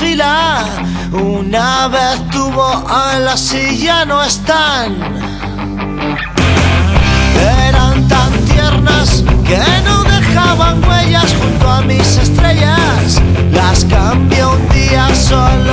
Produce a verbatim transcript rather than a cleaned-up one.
fila. Una vez tuvo alas y ya no están. Eran tan tiernas que no dejaban huellas junto a mis estrellas. Las cambié un día solo